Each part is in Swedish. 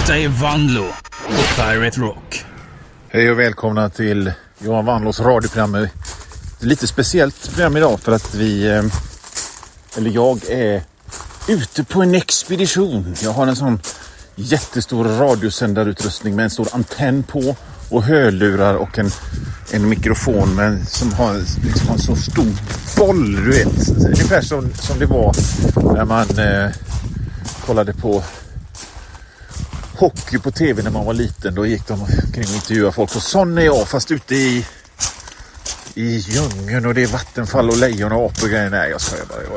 Detta är Vanlo på Pirate Rock. Hej och välkomna till Johan Vanlos radioprogram. Det är lite speciellt program idag för att jag är ute på en expedition. Jag har en sån jättestor radiosändarutrustning med en stor antenn på och hörlurar och en mikrofon som har liksom en så stor boll, du vet. Ungefär som det var när man kollade på hockey på tv när man var liten. Då gick de kring och intervjuade folk. Och sån är jag, fast ute i djungeln och det är vattenfall och lejon och apor och grejer. Nej, jag skojar bara.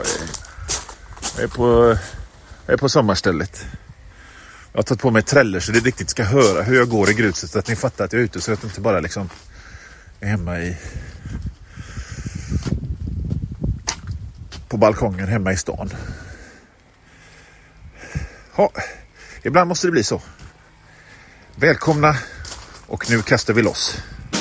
Jag är på sommarstället. Jag har tagit på mig träller så det riktigt ska höra hur jag går i gruset, så att ni fattar att jag är ute, så att jag inte bara liksom är hemma på balkongen hemma i stan. Ja, ibland måste det bli så. Välkomna, och nu kastar vi loss.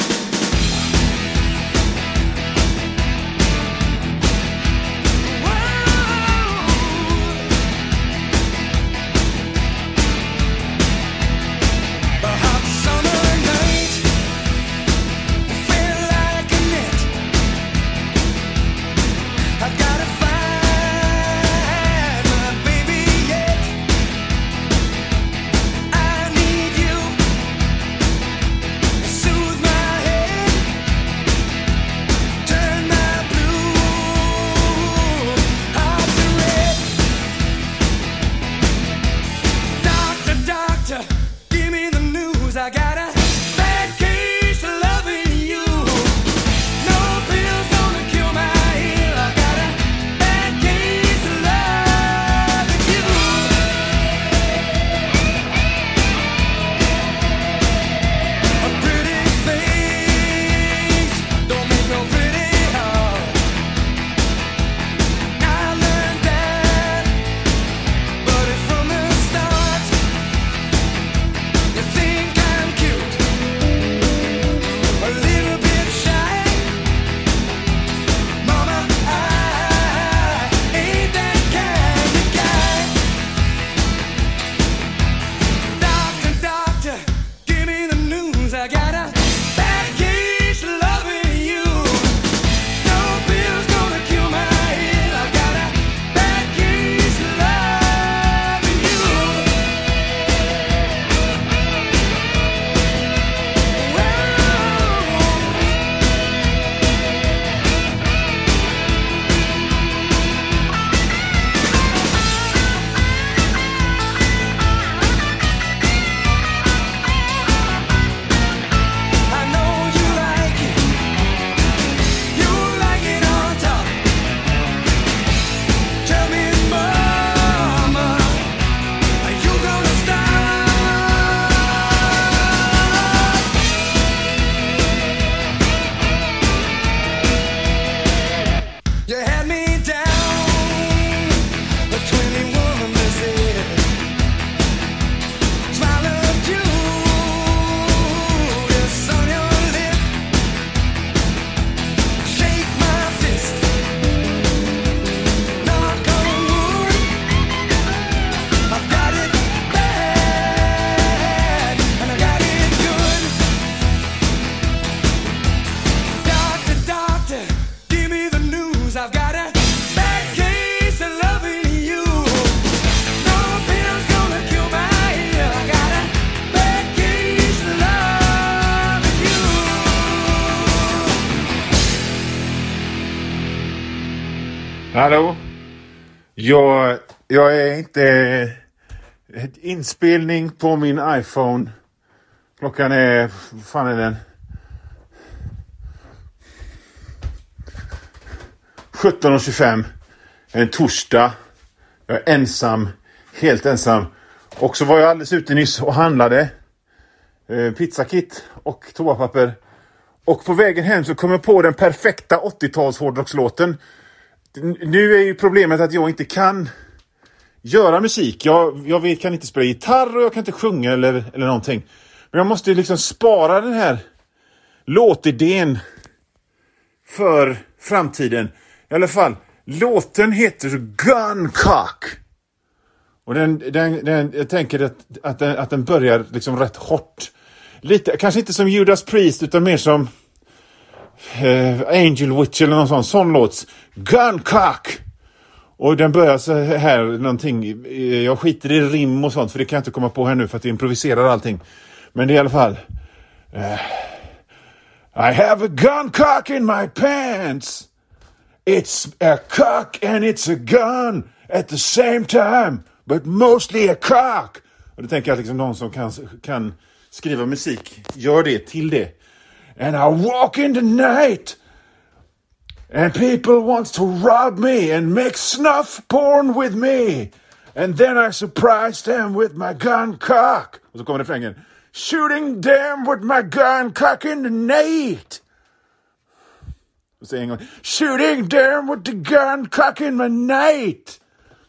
Hallå? Jag är inte inspelning på min iPhone. Klockan är, vad fan är den? 17:25. En torsdag. Jag är ensam, helt ensam. Och så var jag alldeles ute nyss och handlade pizzakit och toapapper. Och på vägen hem så kom jag på den perfekta 80-tals hårdrockslåten. Nu är ju problemet att jag inte kan göra musik. Jag kan inte spela gitarr och jag kan inte sjunga eller någonting. Men jag måste liksom spara den här låtidén för framtiden. I alla fall, låten heter Guncock. Och jag tänker att den börjar liksom rätt hårt. Lite, kanske inte som Judas Priest utan mer som Angel Witch eller någon sån låt. Guncock! Och den börjar så här någonting. Jag skiter i rim och sånt för det kan jag inte komma på här nu för att jag improviserar allting. Men det är i alla fall I have a guncock in my pants. It's a cock and it's a gun at the same time, but mostly a cock. Och då tänker jag liksom någon som kan skriva musik gör det till det. And I walk in the night and people wants to rob me and make snuff porn with me. And then I surprise them with my gun cock. Och så kommer refrängen. Shooting them with my gun cock in the night. Och så en gång. Shooting them with the gun cock in my night.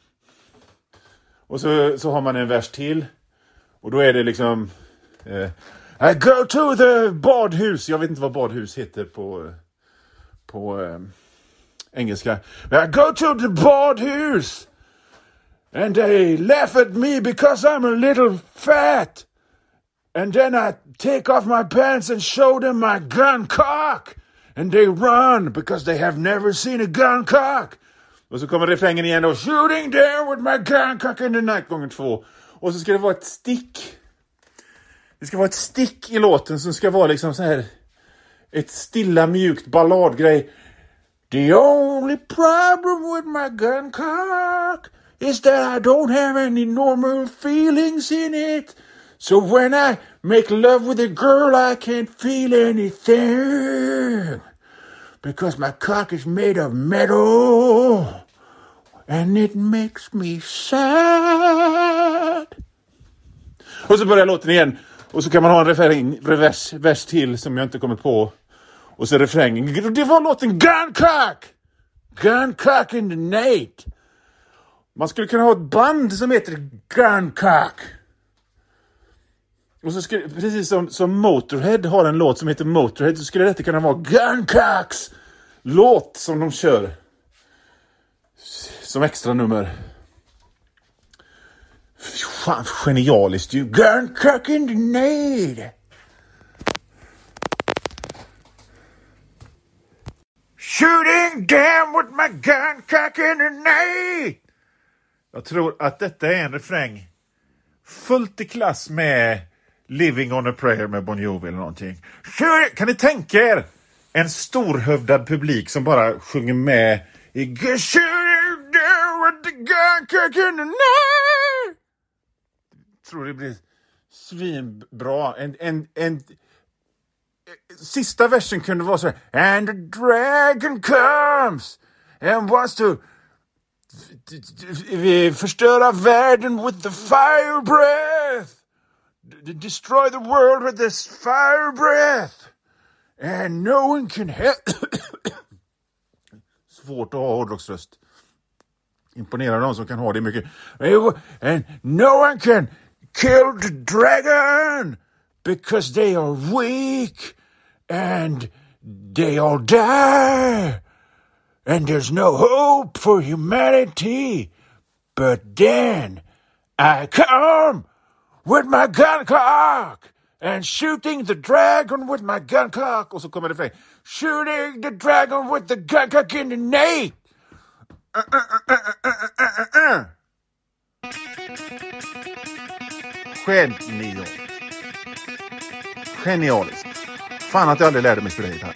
Och så har man en vers till. Och då är det liksom I go to the badhus. Jag vet inte vad badhus heter på engelska. I go to the badhus. And they laugh at me because I'm a little fat. And then I take off my pants and show them my gun cock. And they run because they have never seen a gun cock. Och så kommer refrängen igen då. Shooting there with my gun cock in the night gånger 2. Och så ska det vara ett stick. Det ska vara ett stick i låten som ska vara liksom så här ett stilla mjukt balladgrej. The only problem with my gun cock is that I don't have any normal feelings in it. So when I make love with a girl I can't feel anything. Because my cock is made of metal. And it makes me sad. Och så börjar låten igen. Och så kan man ha en vers till som jag inte kommer på. Och så refrängen. Det var låten Guncock. Guncock in the night. Man skulle kunna ha ett band som heter Guncock. Och så skulle, precis som Motorhead har en låt som heter Motorhead, så skulle detta kunna vara Guncocks låt som de kör som extra nummer. Fan, genialiskt ju. Guncock in the night. Shooting down with my guncock in the night. Jag tror att detta är en refräng fullt i klass med Living on a prayer med Bon Jovi eller någonting. Kan ni tänka er en storhövdad publik som bara sjunger med i Shooting down with the guncock in the night. Jag tror det blir svinbra. En sista versen kunde vara så här. And the dragon comes and wants to förstöra världen with the fire breath. Destroy the world with this fire breath. And no one can help. Svårt att ha hårdrocksröst. Imponerar de som kan ha det mycket. And no one can kill the dragon because they are weak and they all die. And there's no hope for humanity. But then I come with my gun cock and shooting the dragon with my gun cock. Och så kommer det fram. Shooting the dragon with the gun cock in the night. Genialiskt. Fan att jag aldrig lärde mig spela gitarr.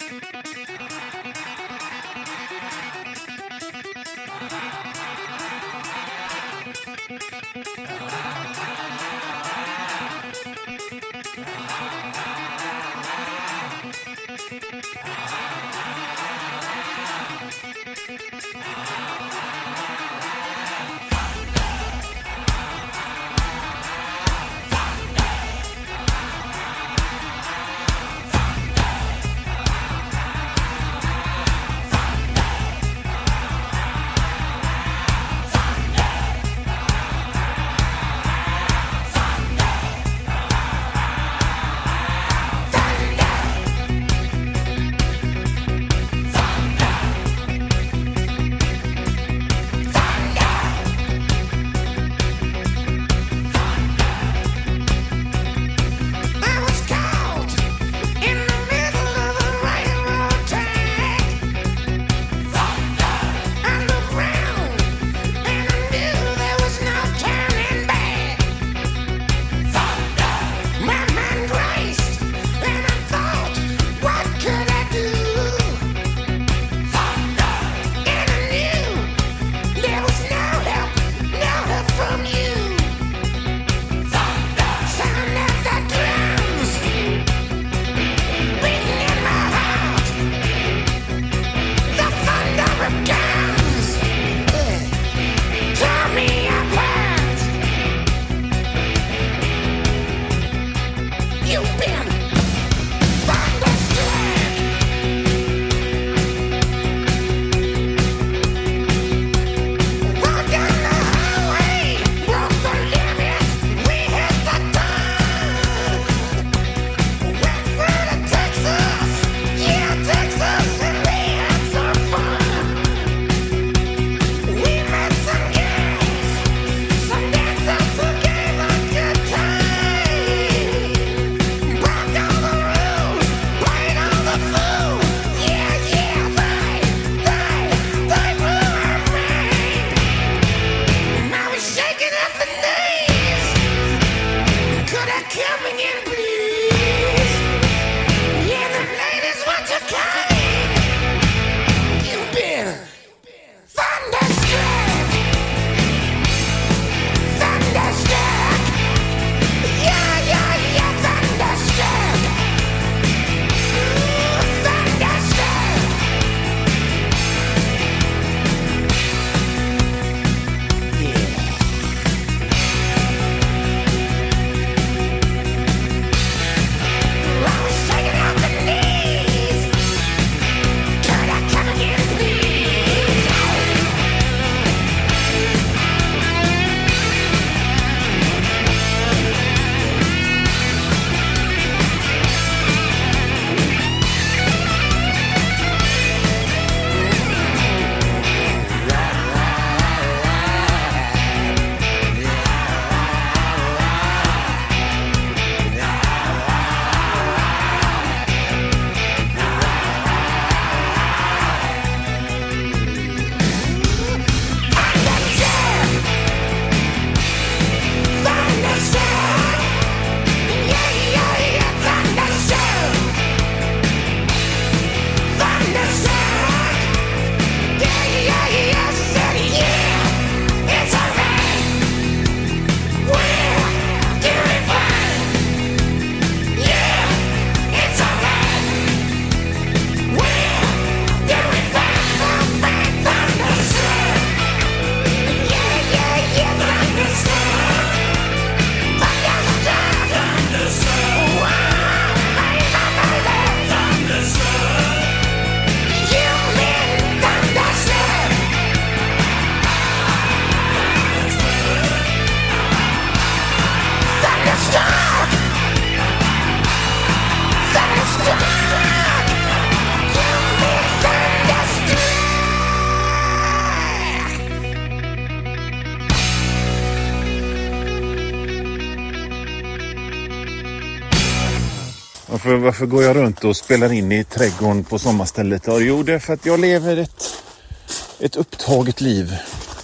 Varför går jag runt och spelar in i trädgården på sommarstället? Jo, det är för att jag lever ett upptaget liv.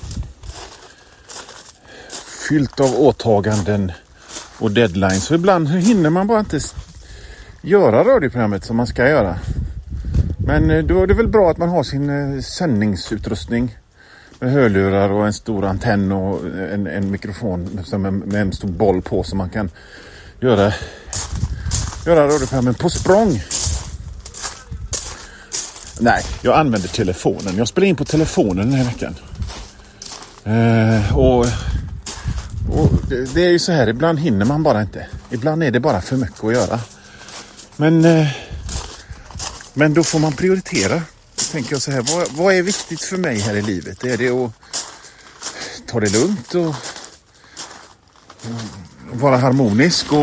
Fyllt av åtaganden och deadlines. Så ibland hinner man bara inte göra radioprogrammet som man ska göra. Men då är det väl bra att man har sin sändningsutrustning med hörlurar och en stor antenn och en mikrofon med en stor boll på, så man kan göra radioprogrammen på språng. Nej, jag använder telefonen. Jag spelar in på telefonen den här veckan. Och det är ju så här, ibland hinner man bara inte. Ibland är det bara för mycket att göra. Men då får man prioritera. Då tänker jag så här, vad är viktigt för mig här i livet? Är det att ta det lugnt och vara harmonisk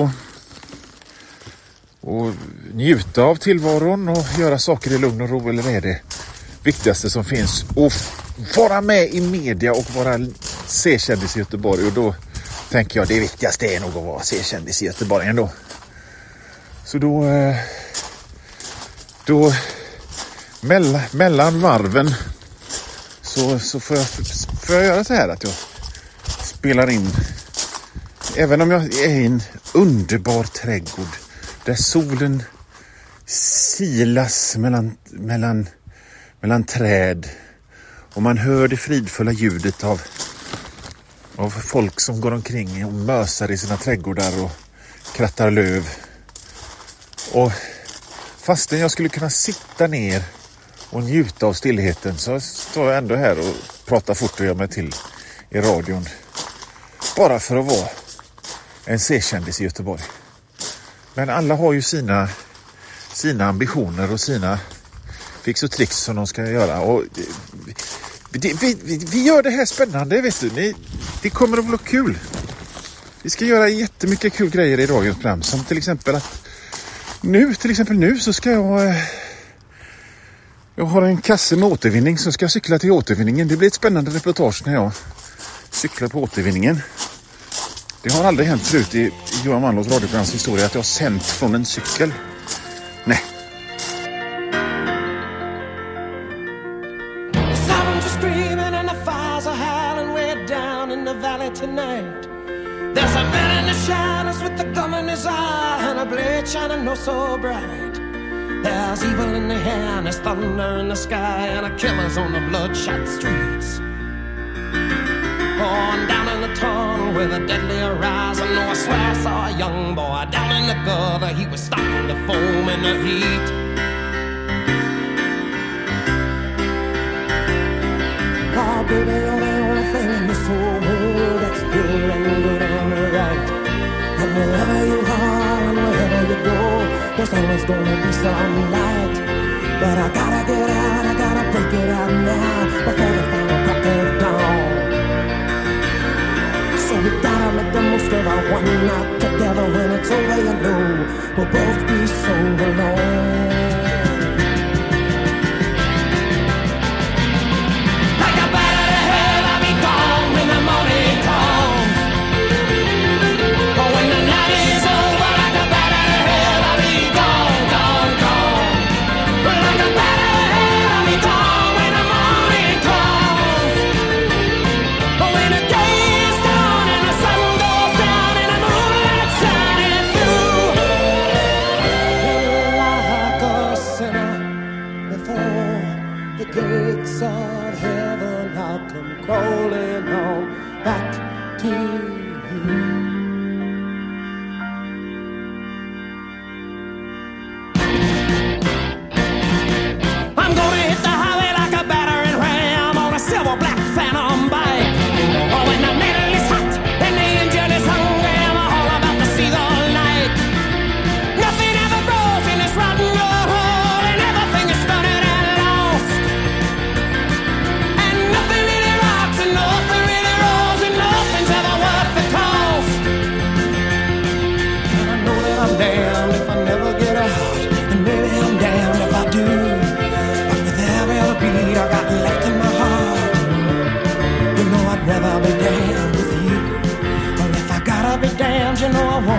och njuta av tillvaron och göra saker i lugn och ro, eller är det viktigaste som finns att vara med i media och vara C-kändis i Göteborg? Och då tänker jag det viktigaste är nog att vara C-kändis i Göteborg ändå. Så då mellan varven så får jag göra så här att jag spelar in, även om jag är i en underbar trädgård där solen silas mellan träd och man hör det fridfulla ljudet av folk som går omkring och mösar i sina trädgårdar och krattar löv. Och fastän jag skulle kunna sitta ner och njuta av stillheten, så står jag ändå här och pratar fort och gör mig till i radion. Bara för att vara en C-kändis i Göteborg. Men alla har ju sina ambitioner och sina fix och tricks som de ska göra. Och vi gör det här spännande, vet du. Det kommer att bli kul. Vi ska göra jättemycket kul grejer i radions program. Som till exempel att nu så ska jag har en kasse med återvinning, så ska jag cykla till återvinningen. Det blir ett spännande reportage när jag cyklar på återvinningen. Det har aldrig hänt förut i Johan Manlås radioprograms historia att jag har sänt från en cykel. Nej. There's a man in the shadows with the gum in his eye and a blade shining oh so bright. There's evil in the air and there's thunder in the sky and a killer's on the bloodshot streets. Oh, and down in the tunnel with a deadly horizon, oh, I swear I saw a young boy down in the gutter. He was starting to foam in the heat. Oh, baby, you're the only thing in this whole world that's pure and good and right. And wherever you are and wherever you go, there's always gonna be some light. But I gotta get out, I gotta break it out now before the final crack of dawn. So we gotta make the most of our one night together. When it's over, you know we'll both be so alone. Crawling on back to you. I'm gonna hit the highway like a battering ram on a silver black phantom bike. Oh, when the metal is hot and the engine is hungry, I'm all about to see the light. Nothing ever grows in this rotten road hole, and everything is stunted and lost. And nothing really rocks in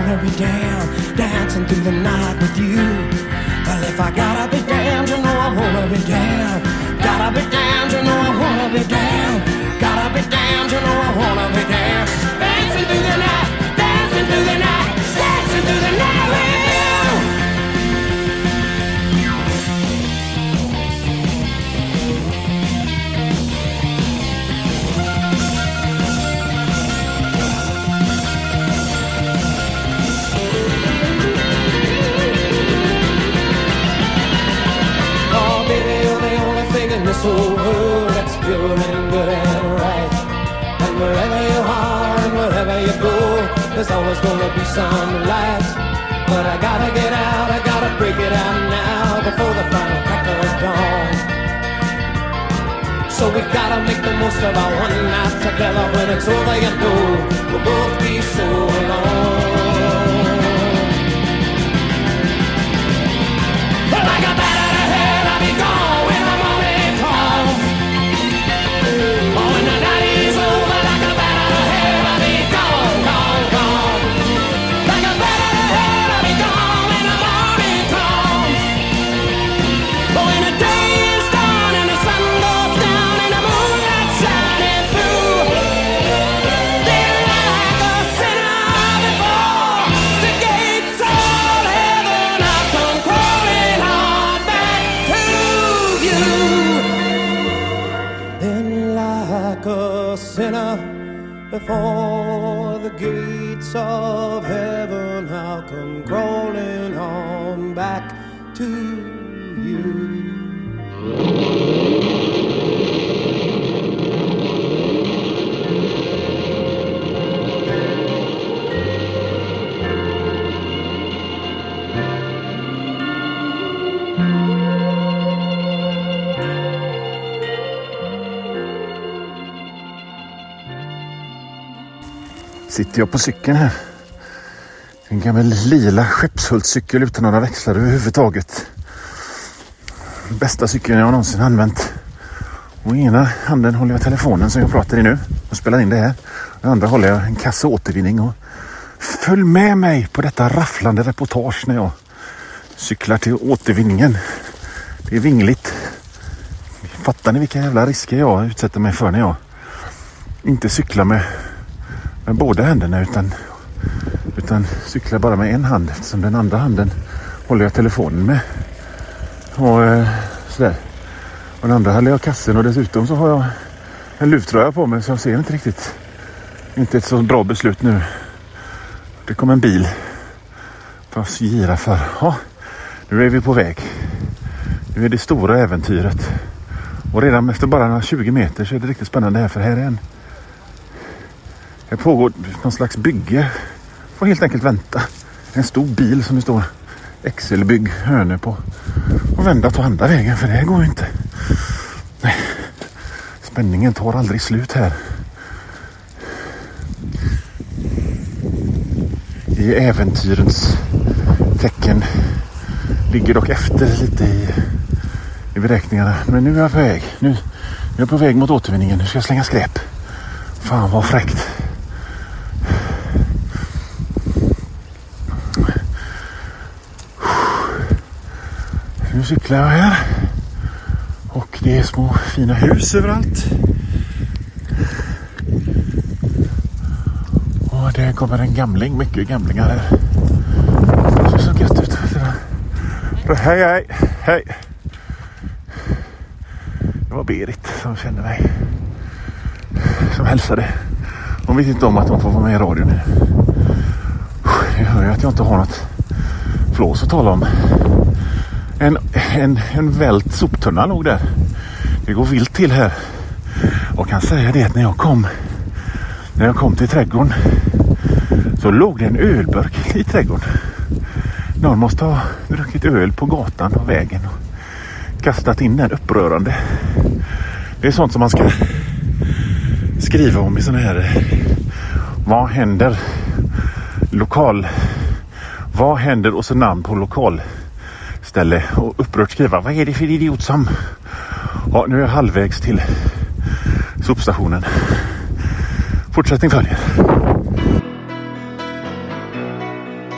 wanna be damned, dancing through the night with you. Well, if I gotta be damned, you know I wanna be damned. Gotta be damned, you know I wanna be damned. Gotta be damned, you know I wanna be damned. Dancing through the night, dancing through the night, dancing through the night with you. This whole world that's pure and good and right. And wherever you are and wherever you go, there's always gonna be some light. But I gotta get out, I gotta break it out now before the final crack of dawn. So we gotta make the most of our one night together. When it's over, you know we'll both be so alone. But like a bat out of hell, I'll be gone when I'm on it. Oh, when the night is over, like a bat out of hell, I'll be gone, gone, gone. Like a bat out of hell, I'll be gone when the morning comes. Oh, when the day is done and the sun goes down and the moonlight shining through, they're like a sinner before the gates of heaven. I come crawling on back to you. Then like a sinner before the gates of heaven, I'll come crawling on back to you. Sitter jag på cykeln här. En gammal lila Skeppshultscykel utan några växlar överhuvudtaget. Bästa cykeln jag någonsin använt. Och i ena handen håller jag telefonen som jag pratar i nu och spelar in det här. Och i andra håller jag en kasse återvinning. Och följ med mig på detta rafflande reportage när jag cyklar till återvinningen. Det är vingligt. Fattar ni vilka jävla risker jag utsätter mig för när jag inte cyklar med båda händerna utan cyklar bara med en hand, eftersom den andra handen håller jag telefonen med och sådär, och den andra håller jag kassen, och dessutom så har jag en luvtröja på mig så jag ser inte ett så bra beslut nu. Det kom en bil för att gira för. Ja, nu är vi på väg. Nu är det stora äventyret, och redan efter bara några 20 meter så är det riktigt spännande här, för här är det pågår någon slags bygge. Får helt enkelt vänta. En stor bil som det står Excelbygg hörne på. Och vända till andra vägen, för det går ju inte. Nej. Spänningen tar aldrig slut här. I äventyrens tecken ligger dock efter lite i beräkningarna. Men nu är jag på väg. Nu är jag på väg mot återvinningen. Nu ska jag slänga skräp. Fan vad fräckt. Nu cyklar jag här. Och det är små fina hus överallt. Och det kommer en gamling. Mycket gamlingar här. Det ser så gött ut. Hej. Det var Berit som kände mig. Som hälsade. Hon vet inte om att hon får vara med i radio nu. Jag hör ju att jag inte har något flås att tala om. En vält soptunna låg där. Det går vilt till här. Och kan säga det att när jag kom till trädgården så låg det en ölburk i trädgården. Någon måste ha druckit öl på gatan och vägen och kastat in den. Upprörande. Det är sånt som man ska skriva om i såna här vad händer och så namn på lokalställe och upprört skriva vad är det för idiot som. Ja, nu är jag halvvägs till sopstationen. Fortsättning följer.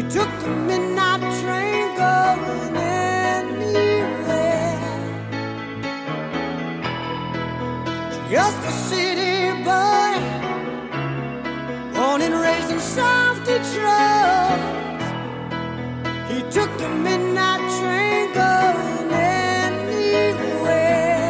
took the midnight train going anywhere. Just a city boy, born and raised in South Detroit. He took the midnight train going anywhere.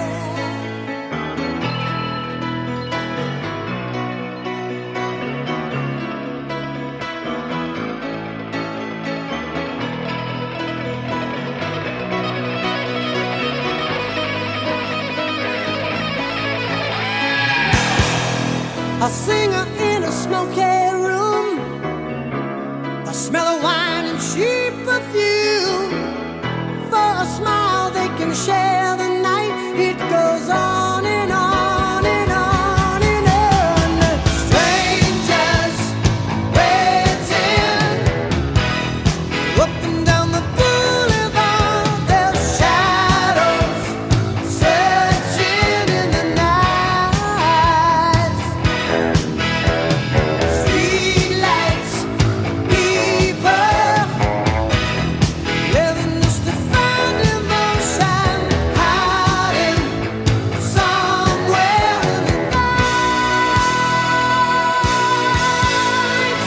A singer in a smoky room, a smell of wine and cheap perfume. For a smile they can share the night. It goes on and on and on and on. Strangers waiting up and down the boulevard. Their shadows searching in the night. Streetlights, people living just to find emotion, hiding somewhere in the night.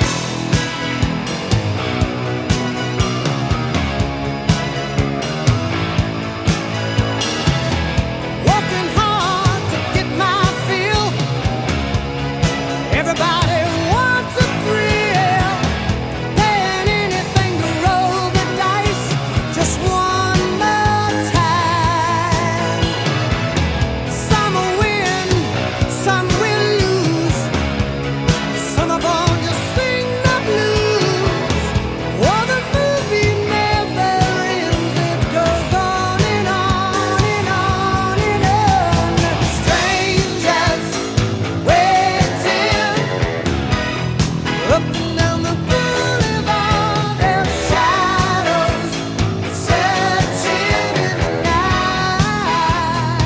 Working hard to get my fill. Everybody wants a thrill. Paying anything to roll the dice just one more time. Some will win, some will lose. Some are born to sing the blues. Oh, the movie never ends. It goes on and on and on and on. Strangers waiting up and down the boulevard. Their shadows searching in the night.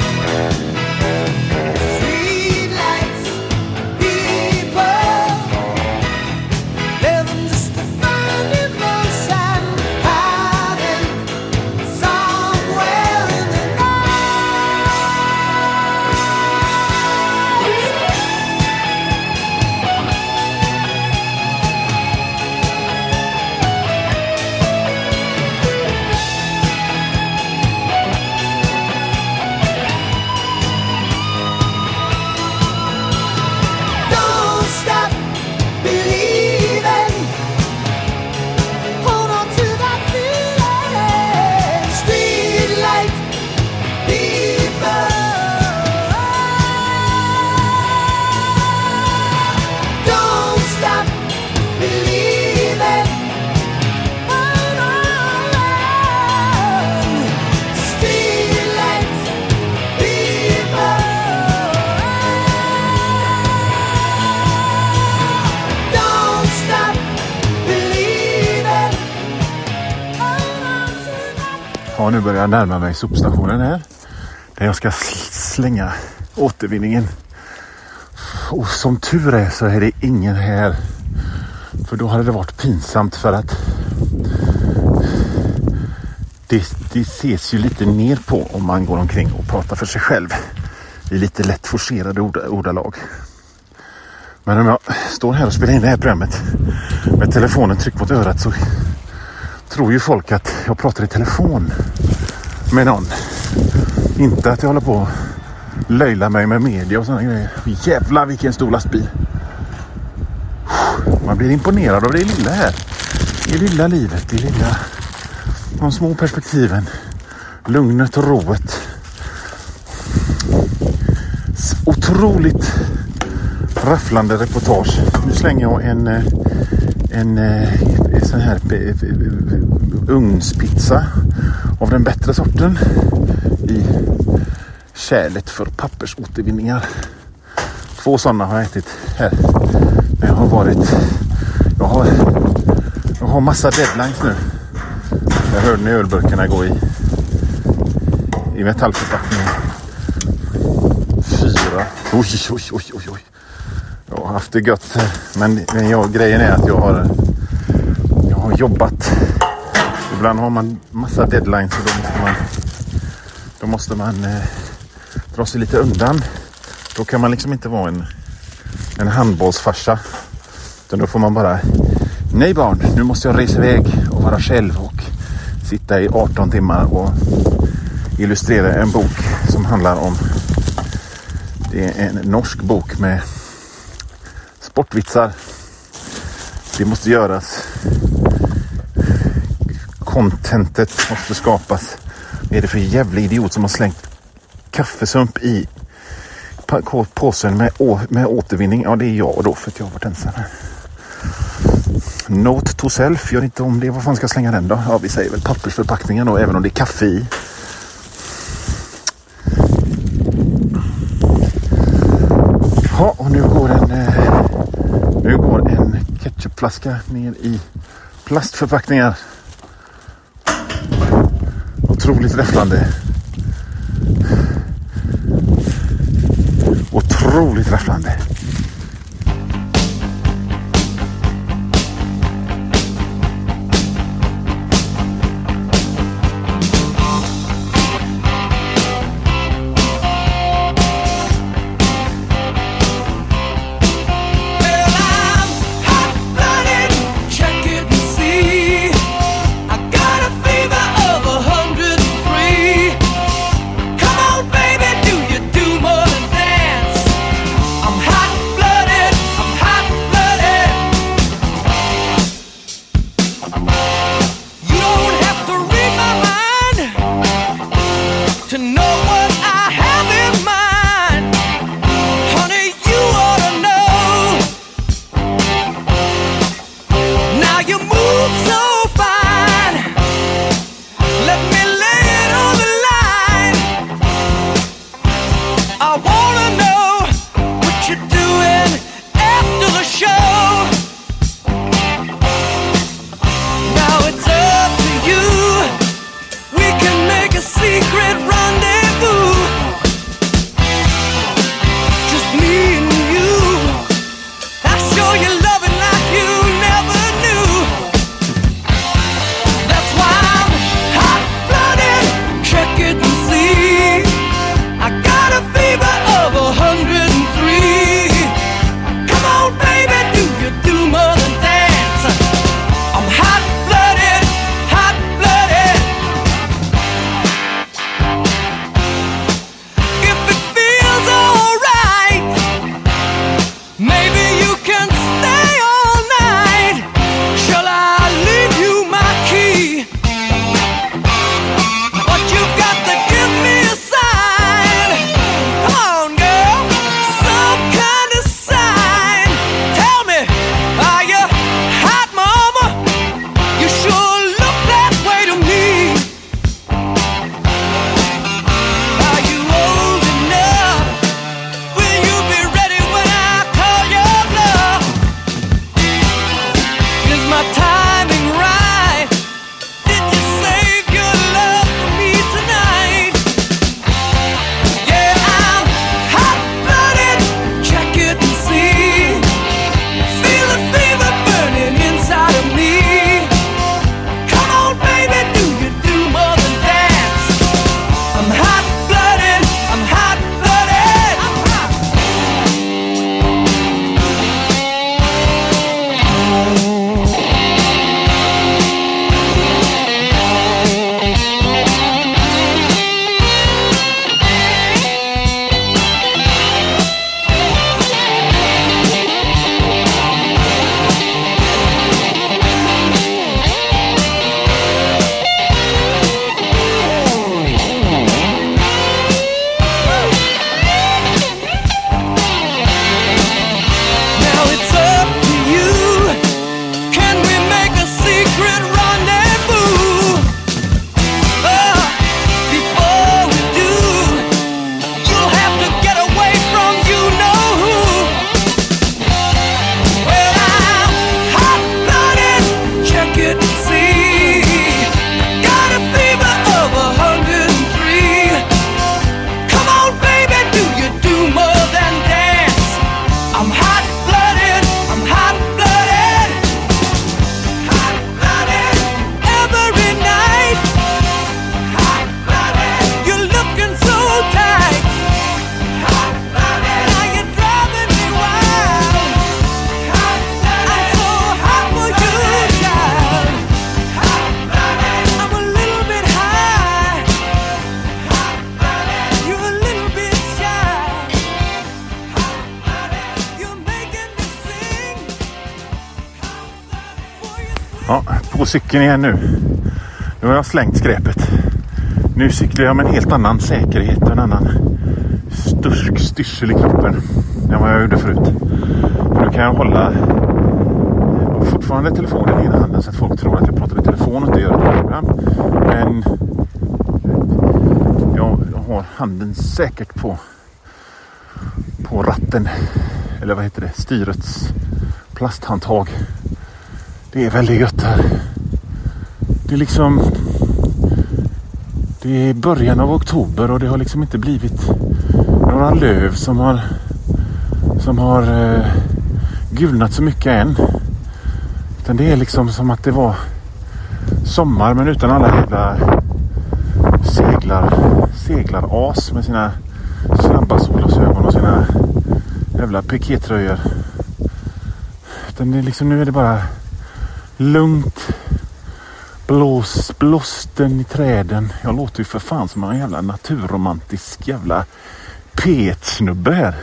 Streetlights, people living just to find emotion, hiding somewhere in the Don't stop believing. Hold on to that feeling. Streetlight people. Don't stop believing. Hold on. Streetlight people. Don't stop believing. Hold on to that. Ja, nu börjar jag närma mig sopstationen här. Där jag ska slänga återvinningen. Och som tur är så är det ingen här. För då hade det varit pinsamt, för att det ses ju lite ner på om man går omkring och pratar för sig själv i lite lätt forcerade ordalag. Men om jag står här och spelar in det här programmet med telefonen tryckt mot örat, så tror ju folk att jag pratar i telefon med någon. Inte att jag håller på att löjla mig med media och sådana grejer. Jävlar vilken stor lastbil. Man blir imponerad av det lilla här. Det lilla livet, det lilla, de små perspektiven. Lugnet och roet. Otroligt rafflande reportage. Nu slänger jag en sån här ugnspizza av den bättre sorten i kärlet för pappersåtervinningar. 2 sådana har jag ätit här. Men jag har massa deadlines nu. Jag hörde när ölburkarna går i metallförpackningen. 4. Oj. Jag har haft det gött. Men grejen är att har jobbat. Ibland har man massa deadlines och då måste man dra sig lite undan. Då kan man liksom inte vara en handbollsfarsa. Utan då får man bara, nej barn, nu måste jag resa iväg och vara själv och sitta i 18 timmar och illustrera en bok som handlar om, det är en norsk bok med sportvitsar. Det måste göras. Contentet måste skapas. Vad är det för jävla idiot som har slängt kaffesump i påsen med återvinning? Ja, det är jag då, för att jag har varit ensam här. Note to self, gör inte om det. Vad fan ska jag slänga den då? Ja, vi säger väl pappersförpackningen då, även om det är kaffe i. Ja, och nu går en ketchupflaska ner i plastförpackningar. Otroligt räfflande. Otroligt räfflande. I'm hot. cykeln igen nu. Nu har jag slängt skräpet. Nu cyklar jag med en helt annan säkerhet och en annan styrsel i kroppen än vad jag gjorde förut. Nu kan jag hålla fortfarande telefonen i ena handen så att folk tror att jag pratar i telefon och inte gör ett program. Men jag har handen säkert på ratten. Eller vad heter det? Styrets plasthandtag. Det är väldigt gött här. Det är liksom... Det är början av oktober och det har liksom inte blivit några löv som har gulnat så mycket än. Utan det är liksom som att det var sommar men utan alla jävla seglaras med sina snabba solglasögon och sina jävla pikétröjor. Utan det är liksom, nu är det bara lugnt. Blåsten i träden. Jag låter ju för fan som en jävla naturromantisk jävla P1-snubbe här.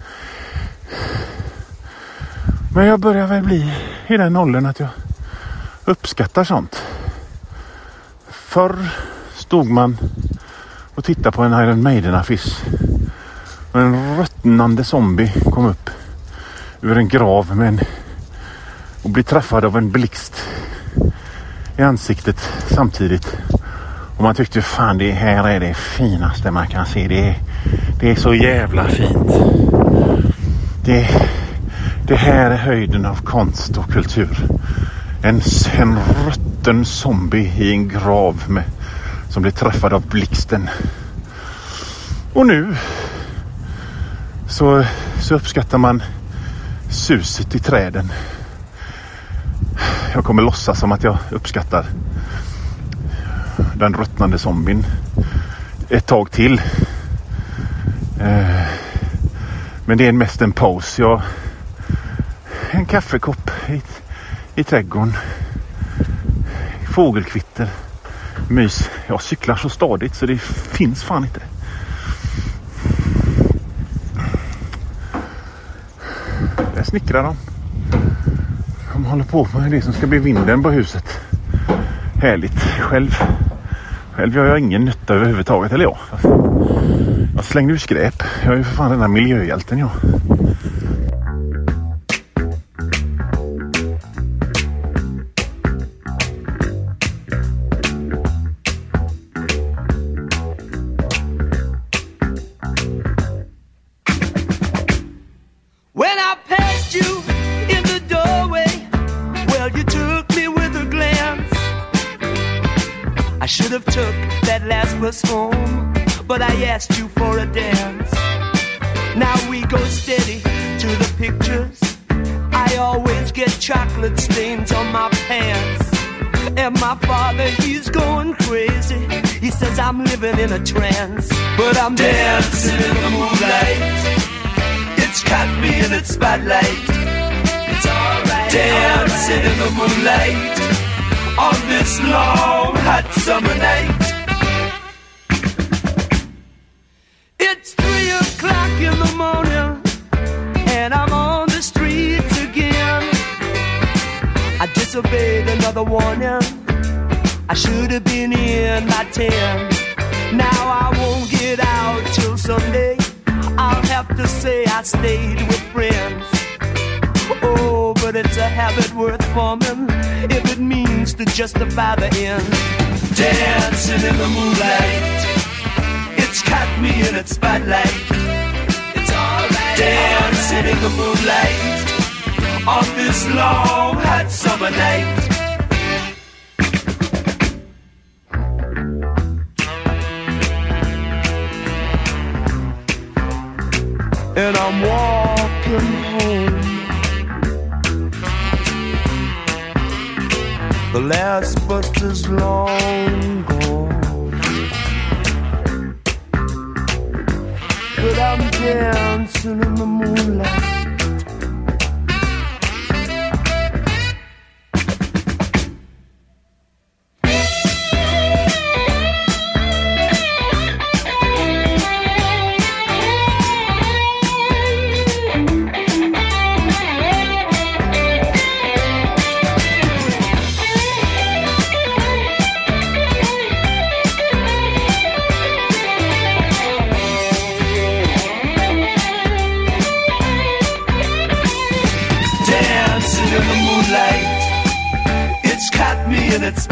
Men jag börjar väl bli i den åldern att jag uppskattar sånt. Förr stod man och tittade på en Iron Maiden-affisch. Och en ruttnande zombie kom upp ur en grav och blev träffad av en blixt i ansiktet samtidigt. Och man tyckte fan det här är det finaste man kan se. Det är så jävla fint. Det här är höjden av konst och kultur. En rutten zombie i en grav som blir träffad av blixten. Och nu så uppskattar man suset i träden. Jag kommer låtsas som att jag uppskattar den ruttnande zombien ett tag till. Men det är mest en paus. En kaffekopp i trädgården. Fågelkvitter. Mys. Jag cyklar så stadigt så det finns fan inte. Där snickrar de. De håller på med det som ska bli vinden på huset. Härligt. Själv gör jag ingen nytta överhuvudtaget. Eller jag slängde ur skräp. Jag är ju för fan den här miljöhjälten jag. Should have took that last bus home, but I asked you for a dance. Now we go steady to the pictures. I always get chocolate stains on my pants. And my father, he's going crazy. He says I'm living in a trance, but I'm dancing in the moonlight. It's caught me in its spotlight. It's alright. Dancing in the moonlight on this long hot summer night. It's 3 o'clock in the morning and I'm on the streets again. I disobeyed another warning. I should have been in by 10. Now I won't get out till Sunday. I'll have to say I stayed with friends. Oh, but it's a habit worth forming if it means to justify the end. Dancing in the moonlight, it's caught me in its spotlight. It's alright. Dancing in the moonlight on this long hot summer night. And I'm walking home. The last bus is long gone, but I'm dancing in the moonlight.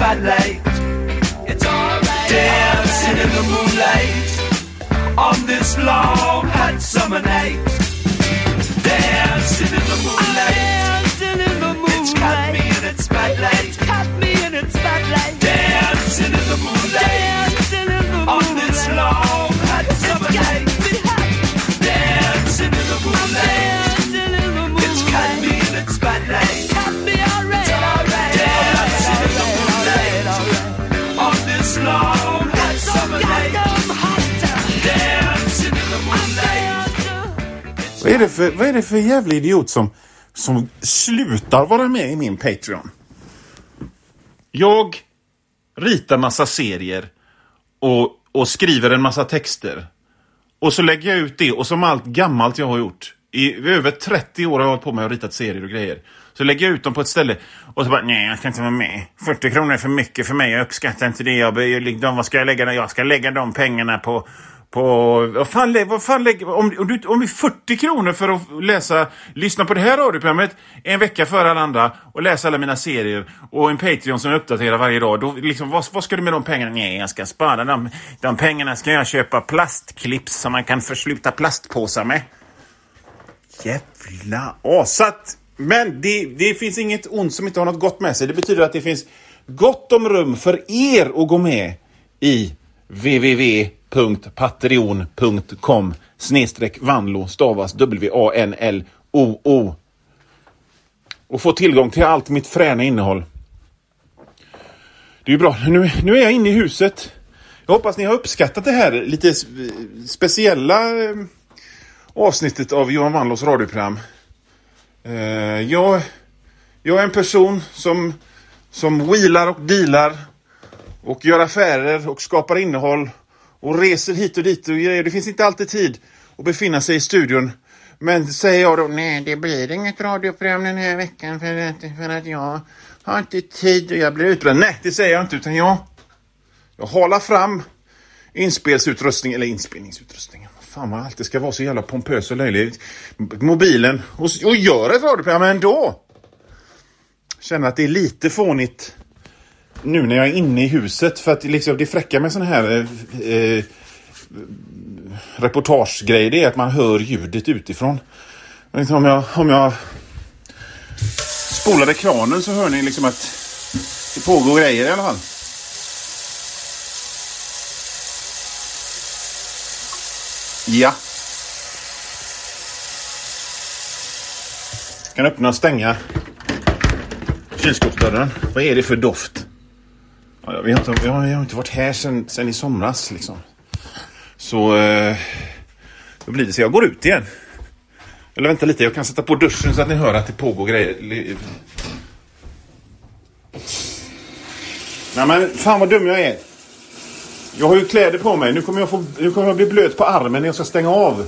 spotlight. It's alright. Dancing in the moonlight on this long hot summer night. Dancing in the moonlight. It's caught me in its spotlight. Dancing in the moonlight on this long hot summer night. Dancing in the moonlight. It's caught me in its spotlight. It's alright. Dancing in the moonlight on this long hot summer night. Dancing in the moonlight. Vad är det för jävla idiot som slutar vara med i min Patreon? Jag ritar massa serier och skriver en massa texter. Och så lägger jag ut det, och som allt gammalt jag har gjort. I över 30 år har jag hållit på med att ritat serier och grejer. Så lägger jag ut dem på ett ställe och så bara, nej, jag ska inte vara med. 40 kronor är för mycket för mig, jag uppskattar inte det. Vad ska jag lägga? Jag ska lägga de pengarna på vad fan lägger om vi 40 kronor för att lyssna på det här radioprogrammet en vecka före alla andra och läsa alla mina serier och en Patreon som uppdaterar varje dag, då liksom, vad ska du med de pengarna? Nej, jag ska spara de pengarna ska jag köpa plastklips som man kan försluta plastpåsar med. Jävla asat. Men det finns inget ont som inte har något gott med sig. Det betyder att det finns gott om rum för er att gå med i www.patreon.com/Vanlo, stavas WANLOO, och få tillgång till allt mitt fräna innehåll. Det är ju bra. Nu är jag inne i huset. Jag hoppas ni har uppskattat det här lite speciella avsnittet av Johan Vanlos radioprogram. Jag är en person som wheelar och dealar och gör affärer och skapar innehåll och reser hit och dit och grejer. Det finns inte alltid tid att befinna sig i studion. Men säger jag då, nej, det blir inget radioprogram den här veckan för att jag har inte tid och jag blir utbränd. Nej, det säger jag inte, utan jag halar fram inspelningsutrustningen. Fan, vad allt det ska vara så jävla pompös och löjligt. Mobilen och gör ett radioprogram ändå. Känner att det är lite fånigt nu när jag är inne i huset, för att liksom, det fräcka med sån här reportagegrejer, det är att man hör ljudet utifrån. Om jag spolade kranen så hör ni liksom att det pågår grejer i alla fall. Ja. Jag kan öppna och stänga kylskåpsdörren. Vad är det för doft? Ja, vi har inte varit här sen i somras liksom. Så då blir det så jag går ut igen. Eller vänta lite, jag kan sätta på duschen så att ni hör att det pågår grejer. Nej men fan vad dum jag är. Jag har ju kläder på mig. Nu kommer jag bli blöt på armen när jag ska stänga av.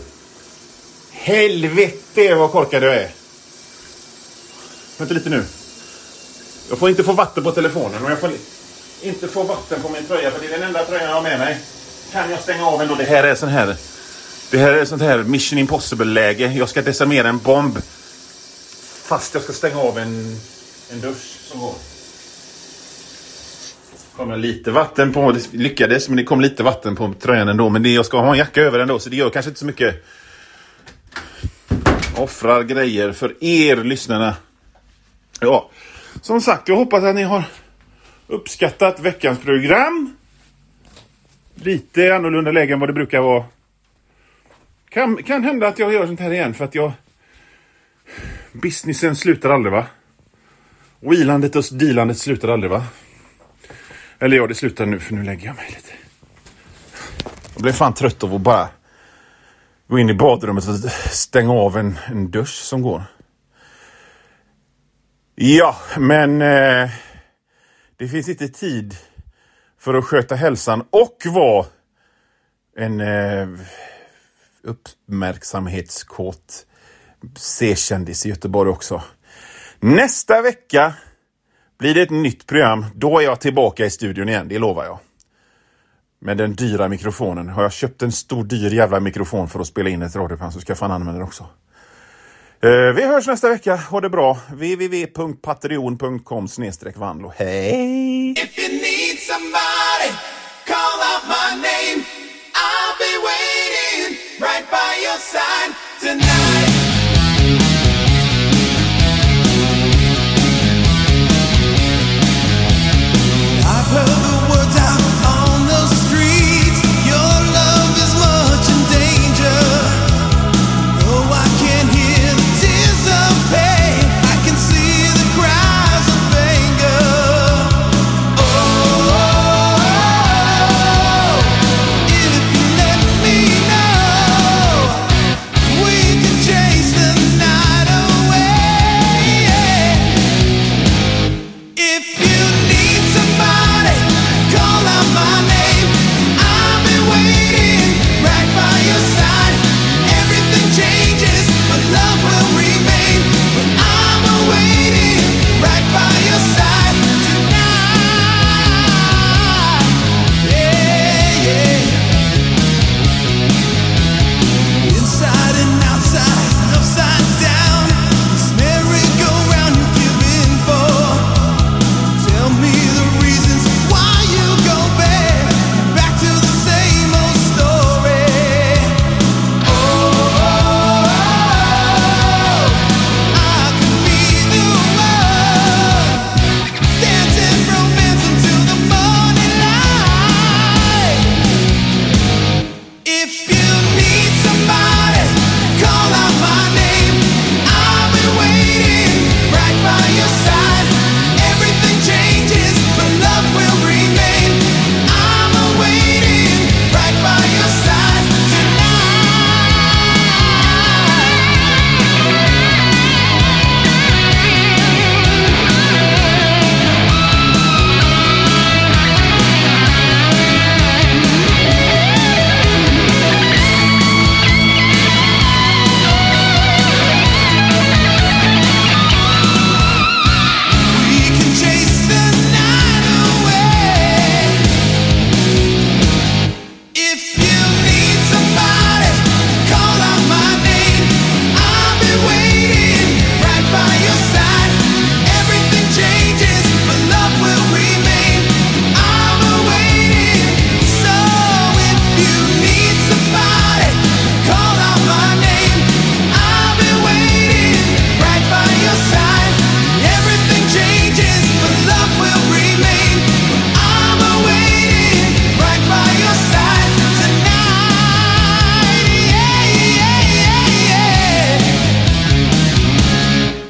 Helvete vad korkad jag är. Vänta lite nu. Jag får inte få vatten på telefonen. Och jag får inte få vatten på min tröja. För det är den enda tröjan jag har med mig. Kan jag stänga av ändå? Det här är sånt här Mission Impossible-läge. Jag ska desarmera en bomb. Fast jag ska stänga av en dusch som går. Kommer lite vatten på. Det lyckades, men det kom lite vatten på tröjan ändå. Men jag ska ha en jacka över ändå, så det gör kanske inte så mycket. Offrar grejer för er lyssnarna. Ja, som sagt, jag hoppas att ni har uppskattat veckans program. Lite annorlunda läge än vad det brukar vara. Kan hända att jag gör sånt här igen, för att businessen slutar aldrig, va? Wheelandet och dealandet slutar aldrig, va? Eller ja, det slutar nu, för nu lägger jag mig lite. Jag blev fan trött av att bara gå in i badrummet och stänga av en dusch som går. Ja, men det finns inte tid för att sköta hälsan och vara en uppmärksamhetskåt C-kändis i Göteborg också. Nästa vecka blir det ett nytt program. Då är jag tillbaka i studion igen, det lovar jag. Med den dyra mikrofonen. Har jag köpt en stor dyr jävla mikrofon för att spela in ett radioprogram, så ska jag fan använda det också. Vi hörs nästa vecka. Ha det bra. www.patreon.com/Vanlo. Hej! If you need somebody, call out my name. I'll be waiting right by your side tonight.